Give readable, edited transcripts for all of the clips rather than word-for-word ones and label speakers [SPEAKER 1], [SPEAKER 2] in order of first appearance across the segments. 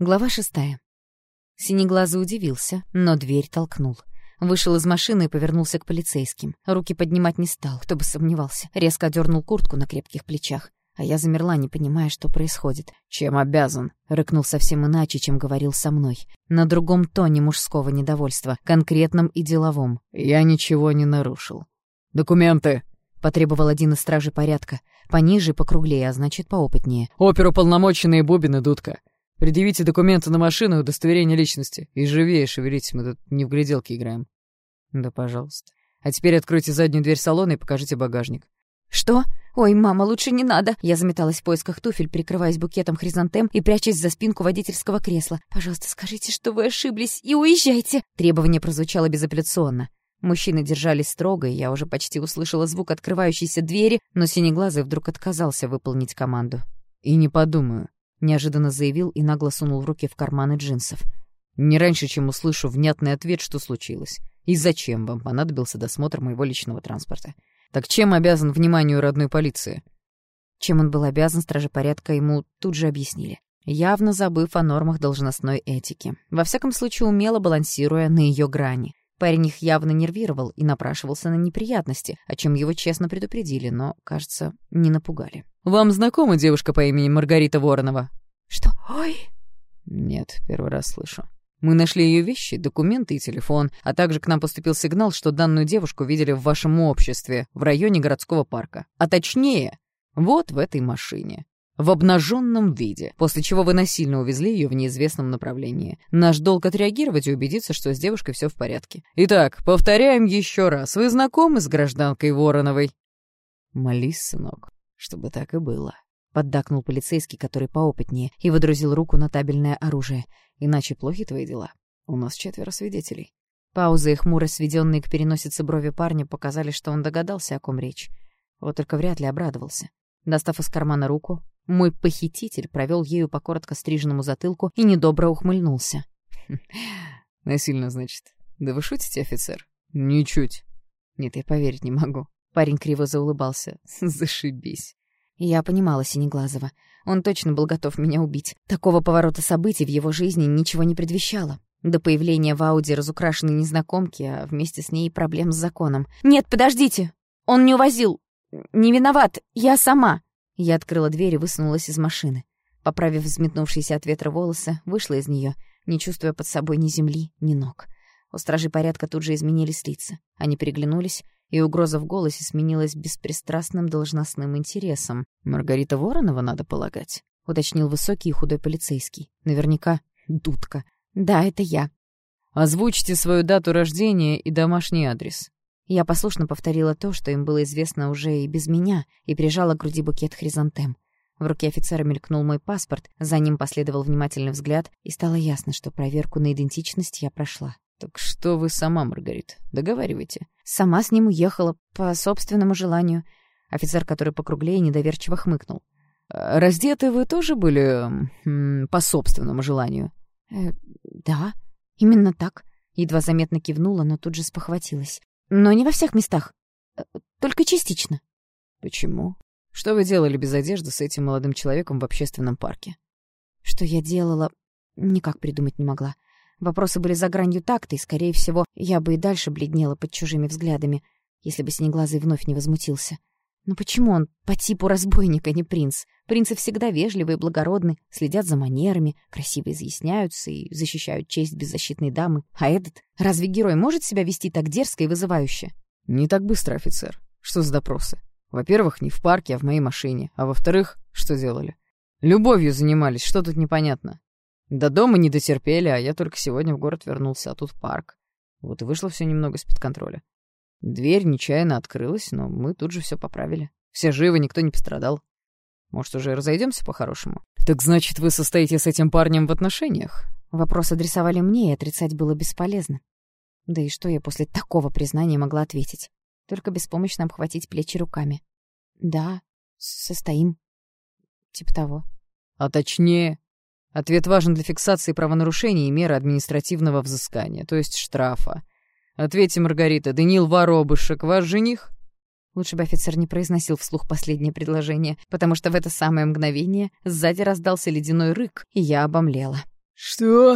[SPEAKER 1] Глава 6. Синеглазый удивился, но дверь толкнул. Вышел из машины и повернулся к полицейским. Руки поднимать не стал, кто бы сомневался. Резко одернул куртку на крепких плечах. А я замерла, не понимая, что происходит. «Чем обязан?» — рыкнул совсем иначе, чем говорил со мной. На другом тоне мужского недовольства, конкретном и деловом. «Я ничего не нарушил». «Документы!» — потребовал один из стражей порядка. Пониже, покруглее, а значит, поопытнее.
[SPEAKER 2] «Оперуполномоченные Бубин и Дудка. Предъявите документы на машину и удостоверение личности. И живее шевелитесь, мы тут не в гляделки играем». «Да, пожалуйста. А теперь откройте заднюю дверь салона и покажите багажник».
[SPEAKER 1] «Что? Ой, мама, лучше не надо!» Я заметалась в поисках туфель, прикрываясь букетом хризантем и прячась за спинку водительского кресла. «Пожалуйста, скажите, что вы ошиблись, и уезжайте!» Требование прозвучало безапелляционно. Мужчины держались строго, и я уже почти услышала звук открывающейся двери, но Синеглазый вдруг отказался выполнить команду.
[SPEAKER 2] «И не подумаю»,
[SPEAKER 1] — неожиданно заявил и нагло сунул в руки в карманы джинсов.
[SPEAKER 2] «Не раньше, чем услышу внятный ответ, что случилось. И зачем вам понадобился досмотр моего личного транспорта? Так чем обязан вниманию родной полиции?»
[SPEAKER 1] Чем он был обязан, стражи порядка ему тут же объяснили, явно забыв о нормах должностной этики. Во всяком случае, умело балансируя на ее грани. Парень их явно нервировал и напрашивался на неприятности, о чем его честно предупредили, но, кажется, не напугали.
[SPEAKER 2] «Вам знакома девушка по имени Маргарита Воронова?»
[SPEAKER 1] «Что? Ой!»
[SPEAKER 2] «Нет, первый раз слышу. Мы нашли ее вещи, документы и телефон, а также к нам поступил сигнал, что данную девушку видели в вашем обществе в районе городского парка. А точнее, вот в этой машине. В обнаженном виде, после чего вы насильно увезли ее в неизвестном направлении. Наш долг отреагировать и убедиться, что с девушкой все в порядке. Итак, повторяем еще раз. Вы знакомы с гражданкой Вороновой?» «Молись, сынок, чтобы так и было», — поддакнул полицейский, который поопытнее, и выдрузил руку на табельное оружие. «Иначе плохи твои дела. У нас 4 свидетелей». Паузы и хмуро сведенные к переносице брови парня показали, что он догадался, о ком речь. Вот только вряд ли обрадовался. Достав из кармана руку, мой похититель провел ею по коротко стриженному затылку и недобро ухмыльнулся. «Насильно, значит? Да вы шутите, офицер?» «Ничуть».
[SPEAKER 1] «Нет, я поверить не могу». Парень криво заулыбался.
[SPEAKER 2] «Зашибись».
[SPEAKER 1] Я понимала Синеглазого. Он точно был готов меня убить. Такого поворота событий в его жизни ничего не предвещало. До появления в Ауди разукрашенной незнакомки, а вместе с ней проблем с законом. «Нет, подождите! Он не увозил! Не виноват! Я сама!» Я открыла дверь и высунулась из машины. Поправив взметнувшиеся от ветра волосы, вышла из нее, не чувствуя под собой ни земли, ни ног. У стражей порядка тут же изменились лица. Они переглянулись, и угроза в голосе сменилась беспристрастным должностным интересом.
[SPEAKER 2] «Маргарита Воронова, надо полагать»,
[SPEAKER 1] — уточнил высокий и худой полицейский. Наверняка Дудка. «Да, это я».
[SPEAKER 2] «Озвучьте свою дату рождения и домашний адрес».
[SPEAKER 1] Я послушно повторила то, что им было известно уже и без меня, и прижала к груди букет хризантем. В руке офицера мелькнул мой паспорт, за ним последовал внимательный взгляд, и стало ясно, что проверку на идентичность я прошла.
[SPEAKER 2] «Так что вы сама, Маргарита? Договаривайте».
[SPEAKER 1] Сама с ним уехала, по собственному желанию. Офицер, который покруглее, недоверчиво хмыкнул.
[SPEAKER 2] «Раздеты вы тоже были по собственному желанию?»
[SPEAKER 1] «Да, именно так». Едва заметно кивнула, но тут же спохватилась. «Но не во всех местах. Только частично».
[SPEAKER 2] «Почему? Что вы делали без одежды с этим молодым человеком в общественном парке?»
[SPEAKER 1] Что я делала, никак придумать не могла. Вопросы были за гранью такта, и, скорее всего, я бы и дальше бледнела под чужими взглядами, если бы Синеглазый вновь не возмутился. Но почему он по типу разбойника, не принц? Принцы всегда вежливы и благородны, следят за манерами, красиво изъясняются и защищают честь беззащитной дамы. А этот? Разве герой может себя вести так дерзко и вызывающе?
[SPEAKER 2] «Не так быстро, офицер. Что за допросы? Во-первых, не в парке, а в моей машине. А во-вторых, что делали? Любовью занимались, что тут непонятно? До дома не дотерпели, а я только сегодня в город вернулся, а тут парк. Вот и вышло все немного из-под контроля. Дверь нечаянно открылась, но мы тут же все поправили. Все живы, никто не пострадал. Может, уже разойдемся по-хорошему?» «Так значит, вы состоите с этим парнем в отношениях?»
[SPEAKER 1] Вопрос адресовали мне, и отрицать было бесполезно. Да и что я после такого признания могла ответить? Только беспомощно обхватить плечи руками. «Да, состоим. Типа того».
[SPEAKER 2] «А точнее...» Ответ важен для фиксации правонарушений и меры административного взыскания, то есть штрафа. Ответьте, Маргарита, Даниил Воробышек ваш жених?»
[SPEAKER 1] Лучше бы офицер не произносил вслух последнее предложение, потому что в это самое мгновение сзади раздался ледяной рык, и я обомлела.
[SPEAKER 2] «Что?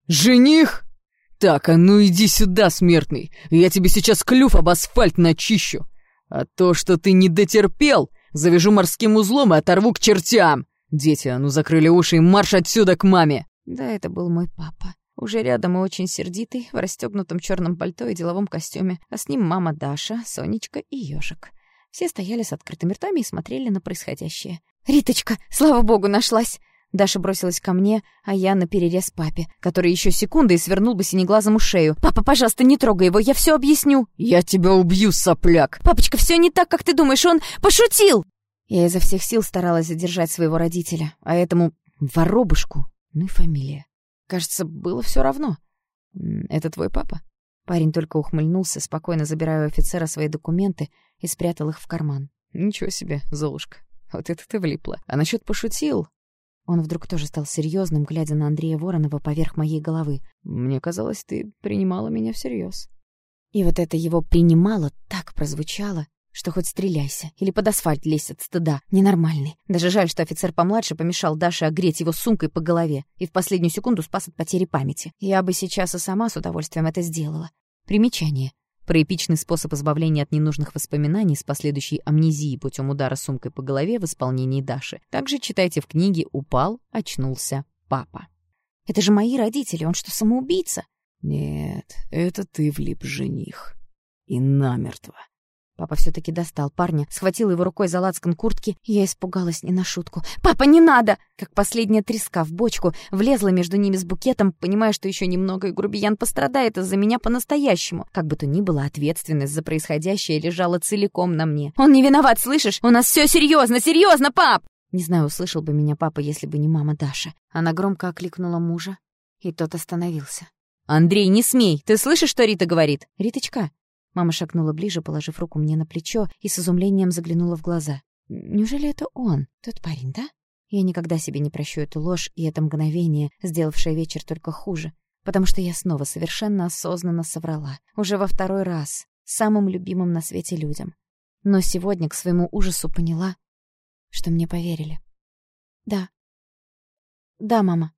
[SPEAKER 2] Жених? Так, а ну иди сюда, смертный, я тебе сейчас клюв об асфальт начищу. А то, что ты не дотерпел, завяжу морским узлом и оторву к чертям. Дети, а ну закрыли уши и марш отсюда к маме!»
[SPEAKER 1] Да, это был мой папа. Уже рядом и очень сердитый, в расстёгнутом чёрном пальто и деловом костюме, а с ним мама Даша, Сонечка и ёжик. Все стояли с открытыми ртами и смотрели на происходящее. «Риточка, слава богу, нашлась!» Даша бросилась ко мне, а я наперерез папе, который ещё секунды и свернул бы синеглазому шею. «Папа, пожалуйста, не трогай его, я всё объясню!»
[SPEAKER 2] «Я тебя убью, сопляк!»
[SPEAKER 1] «Папочка, всё не так, как ты думаешь, он пошутил!» Я изо всех сил старалась задержать своего родителя, а этому воробушку, ну и фамилия. Кажется, было всё равно. «Это твой папа?» Парень только ухмыльнулся, спокойно забирая у офицера свои документы и спрятал их в карман.
[SPEAKER 2] «Ничего себе, Золушка, вот это ты влипла. А насчёт пошутил?»
[SPEAKER 1] Он вдруг тоже стал серьёзным, глядя на Андрея Воронова поверх моей головы.
[SPEAKER 2] «Мне казалось, ты принимала меня всерьёз».
[SPEAKER 1] И вот это его «принимало» так прозвучало, что хоть стреляйся, или под асфальт лезь от стыда. Ненормальный. Даже жаль, что офицер помладше помешал Даше огреть его сумкой по голове и в последнюю секунду спас от потери памяти. Я бы сейчас и сама с удовольствием это сделала. Примечание. Про эпичный способ избавления от ненужных воспоминаний с последующей амнезией путем удара сумкой по голове в исполнении Даши. Также читайте в книге «Упал, очнулся папа». Это же мои родители, он что, самоубийца?
[SPEAKER 2] «Нет, это ты влип, жених. И намертво».
[SPEAKER 1] Папа все-таки достал парня, схватил его рукой за лацкан куртки, и я испугалась не на шутку. «Папа, не надо!» Как последняя треска в бочку, влезла между ними с букетом, понимая, что еще немного, и грубиян пострадает из-за меня по-настоящему. Как бы то ни было, ответственность за происходящее лежала целиком на мне. «Он не виноват, слышишь? У нас все серьезно, серьезно, пап!» Не знаю, услышал бы меня папа, если бы не мама Даша. Она громко окликнула мужа, и тот остановился. «Андрей, не смей! Ты слышишь, что Рита говорит?» «Риточка!» Мама шагнула ближе, положив руку мне на плечо, и с изумлением заглянула в глаза. «Неужели это он, тот парень, да?» Я никогда себе не прощу эту ложь и это мгновение, сделавшее вечер только хуже, потому что я снова совершенно осознанно соврала, уже во второй раз, самым любимым на свете людям. Но сегодня к своему ужасу поняла, что мне поверили. «Да. Да, мама.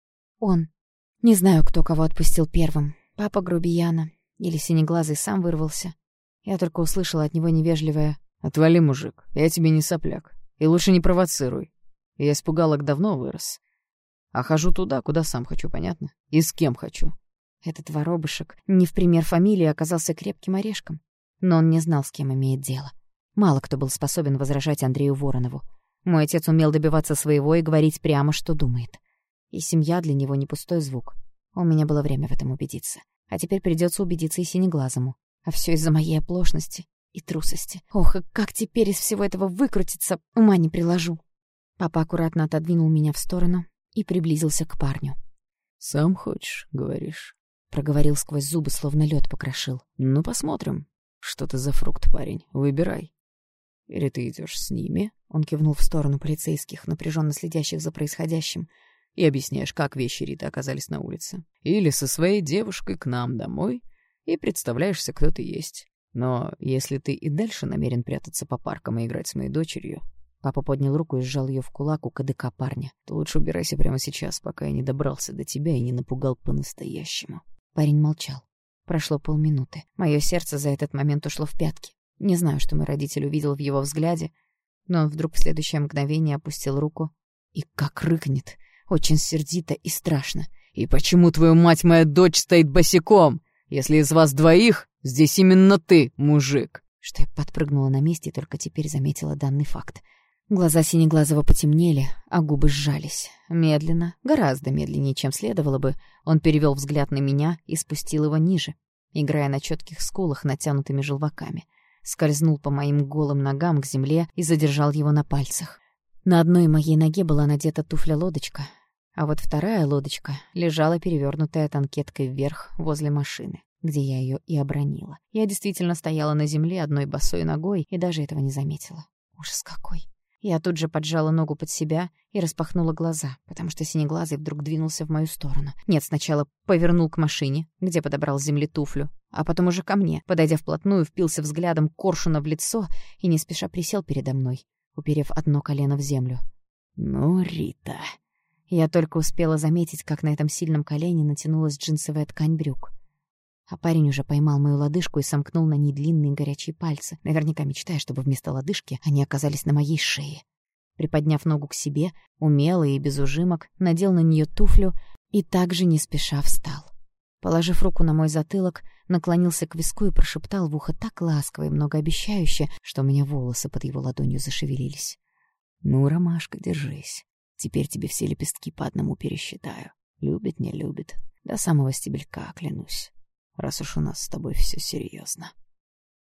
[SPEAKER 1] Он. Не знаю, кто кого отпустил первым. Папа грубияна. Или синеглазый сам вырвался. Я только услышала от него невежливое:
[SPEAKER 2] «Отвали, мужик, я тебе не сопляк. И лучше не провоцируй. Я испугалок давно вырос. А хожу туда, куда сам хочу, понятно? И с кем хочу».
[SPEAKER 1] Этот воробышек, не в пример фамилии, оказался крепким орешком. Но он не знал, с кем имеет дело. Мало кто был способен возражать Андрею Воронову. Мой отец умел добиваться своего и говорить прямо, что думает. И семья для него не пустой звук. У меня было время в этом убедиться. А теперь придется убедиться и синеглазому. А все из-за моей оплошности и трусости. Ох, и как теперь из всего этого выкрутиться, ума не приложу. Папа аккуратно отодвинул меня в сторону и приблизился к парню.
[SPEAKER 2] «Сам хочешь, говоришь?»
[SPEAKER 1] Проговорил сквозь зубы, словно лед покрошил.
[SPEAKER 2] «Ну, посмотрим. Что ты за фрукт, парень? Выбирай. Или ты идешь с ними?»
[SPEAKER 1] Он кивнул в сторону полицейских, напряженно следящих за происходящим.
[SPEAKER 2] «И объясняешь, как вещи Риты оказались на улице. Или со своей девушкой к нам домой и представляешься, кто ты есть. Но если ты и дальше намерен прятаться по паркам и играть с моей дочерью...»
[SPEAKER 1] Папа поднял руку и сжал ее в кулак у кадыка парня.
[SPEAKER 2] «То лучше убирайся прямо сейчас, пока я не добрался до тебя и не напугал по-настоящему».
[SPEAKER 1] Парень молчал. Прошло полминуты. Мое сердце за этот момент ушло в пятки. Не знаю, что мой родитель увидел в его взгляде, но он вдруг в следующее мгновение опустил руку и как рыкнет, очень сердито и страшно.
[SPEAKER 2] «И почему, твою мать, моя дочь стоит босиком? Если из вас двоих, здесь именно ты, мужик!»
[SPEAKER 1] Что я подпрыгнула на месте и только теперь заметила данный факт. Глаза Синеглазого потемнели, а губы сжались. Медленно, гораздо медленнее, чем следовало бы, он перевел взгляд на меня и спустил его ниже, играя на четких скулах, натянутыми желваками. Скользнул по моим голым ногам к земле и задержал его на пальцах. На одной моей ноге была надета туфля-лодочка, а вот вторая лодочка лежала перевернутая танкеткой вверх возле машины, где я ее и обронила. Я действительно стояла на земле одной босой ногой и даже этого не заметила. Ужас какой! Я тут же поджала ногу под себя и распахнула глаза, потому что Синеглазый вдруг двинулся в мою сторону. Нет, сначала повернул к машине, где подобрал с земли туфлю, а потом уже ко мне, подойдя вплотную, впился взглядом коршуна в лицо и не спеша присел передо мной, уперев одно колено в землю.
[SPEAKER 2] «Ну, Рита,
[SPEAKER 1] Я только успела заметить, как на этом сильном колене натянулась джинсовая ткань брюк. А парень уже поймал мою лодыжку и сомкнул на ней длинные горячие пальцы, наверняка мечтая, чтобы вместо лодыжки они оказались на моей шее. Приподняв ногу к себе, умело и без ужимок, надел на нее туфлю и также не спеша встал. Положив руку на мой затылок, наклонился к виску и прошептал в ухо так ласково и многообещающе, что у меня волосы под его ладонью зашевелились.
[SPEAKER 2] «Ну, ромашка, держись. Теперь тебе все лепестки по одному пересчитаю. Любит, не любит. До самого стебелька, клянусь. Раз уж у нас с тобой все серьезно.